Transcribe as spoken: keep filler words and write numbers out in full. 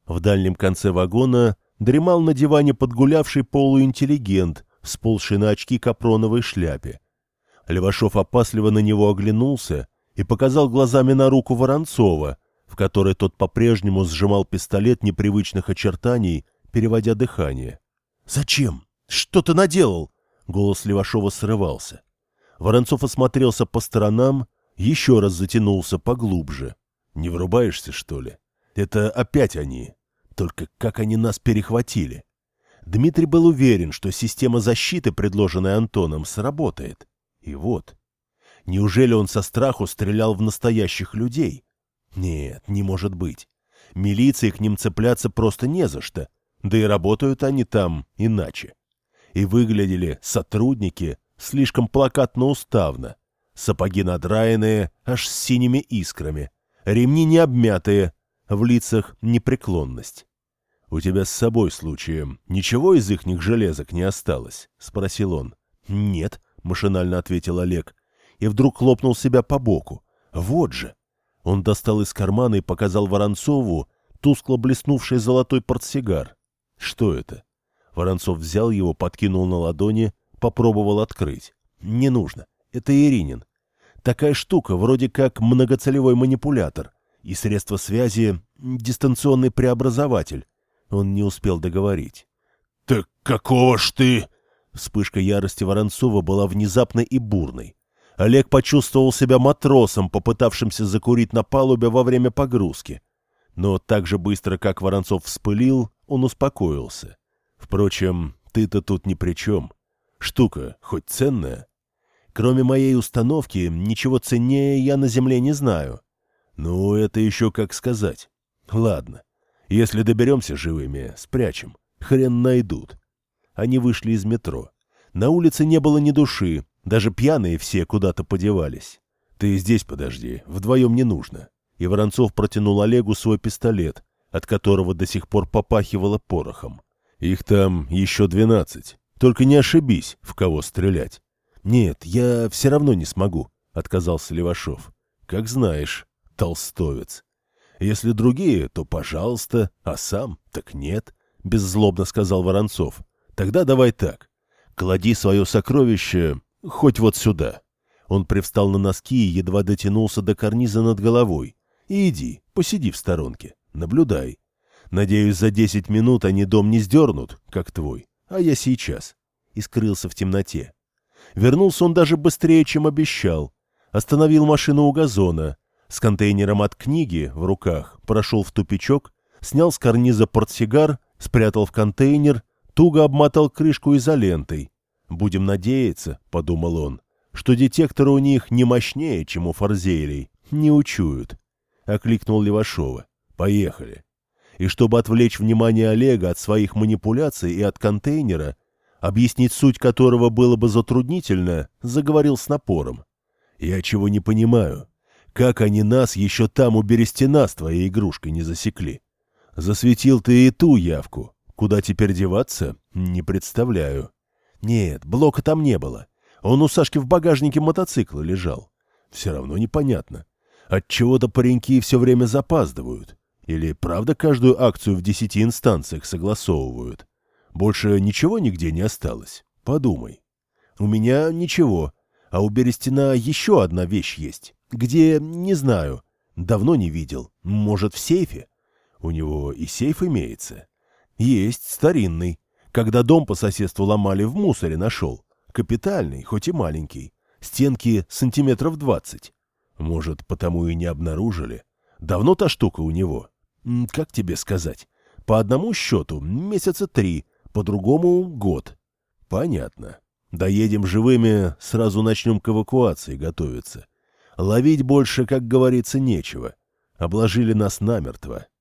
В дальнем конце вагона дремал на диване подгулявший полуинтеллигент, сползший на очки капроновой шляпе. Левашов опасливо на него оглянулся и показал глазами на руку Воронцова, в которой тот по-прежнему сжимал пистолет непривычных очертаний, переводя дыхание. «Зачем? Что ты наделал?» Голос Левашова срывался. Воронцов осмотрелся по сторонам, еще раз затянулся поглубже. «Не врубаешься, что ли? Это опять они. Только как они нас перехватили?» Дмитрий был уверен, что система защиты, предложенная Антоном, сработает. И вот. Неужели он со страху стрелял в настоящих людей? Нет, не может быть. Милиции к ним цепляться просто не за что. Да и работают они там иначе. И выглядели сотрудники слишком плакатно-уставно. Сапоги надраенные, аж с синими искрами. Ремни не обмятые, в лицах непреклонность. «У тебя с собой, случаем, ничего из ихних железок не осталось?» — спросил он. «Нет», — машинально ответил Олег. И вдруг хлопнул себя по боку. «Вот же!» Он достал из кармана и показал Воронцову тускло блеснувший золотой портсигар. «Что это?» Воронцов взял его, подкинул на ладони, попробовал открыть. «Не нужно. Это Иринин. Такая штука, вроде как многоцелевой манипулятор. И средство связи — дистанционный преобразователь». Он не успел договорить. «Так какого ж ты...» Вспышка ярости Воронцова была внезапной и бурной. Олег почувствовал себя матросом, попытавшимся закурить на палубе во время погрузки. Но так же быстро, как Воронцов вспылил, он успокоился. «Впрочем, ты-то тут ни при чем. Штука хоть ценная. Кроме моей установки, ничего ценнее я на земле не знаю. Ну, это еще как сказать. Ладно. Если доберемся живыми, спрячем. Хрен найдут». Они вышли из метро. На улице не было ни души, даже пьяные все куда-то подевались. «Ты здесь подожди, вдвоем не нужно». И Воронцов протянул Олегу свой пистолет, от которого до сих пор попахивало порохом. «Их там еще двенадцать. Только не ошибись, в кого стрелять». «Нет, я все равно не смогу», — отказался Левашов. «Как знаешь, толстовец. Если другие, то пожалуйста, а сам так нет», — беззлобно сказал Воронцов. «Тогда давай так. Клади свое сокровище хоть вот сюда». Он привстал на носки и едва дотянулся до карниза над головой. «И иди, посиди в сторонке, наблюдай. Надеюсь, за десять минут они дом не сдернут, как твой, а я сейчас». И скрылся в темноте. Вернулся он даже быстрее, чем обещал. Остановил машину у газона. С контейнером от книги в руках прошел в тупичок, снял с карниза портсигар, спрятал в контейнер, туго обмотал крышку изолентой. «Будем надеяться», — подумал он, — «что детекторы у них не мощнее, чем у форзейлей, не учуют». Окликнул Левашова. «Поехали». И чтобы отвлечь внимание Олега от своих манипуляций и от контейнера, объяснить суть которого было бы затруднительно, заговорил с напором. «Я чего не понимаю. Как они нас еще там у Берестяна с твоей игрушкой не засекли? Засветил ты и ту явку. Куда теперь деваться, не представляю». «Нет, блока там не было. Он у Сашки в багажнике мотоцикла лежал. Все равно непонятно. Отчего-то пареньки все время запаздывают. Или правда каждую акцию в десяти инстанциях согласовывают? Больше ничего нигде не осталось? Подумай». «У меня ничего. А у Берестяна еще одна вещь есть. Где, не знаю. Давно не видел. Может, в сейфе?» «У него и сейф имеется?» «Есть, старинный. Когда дом по соседству ломали, в мусоре нашел. Капитальный, хоть и маленький. Стенки сантиметров двадцать. Может, потому и не обнаружили. Давно та штука у него? Как тебе сказать? По одному счету месяца три, по другому год». «Понятно. Доедем живыми, сразу начнем к эвакуации готовиться. Ловить больше, как говорится, нечего. Обложили нас намертво.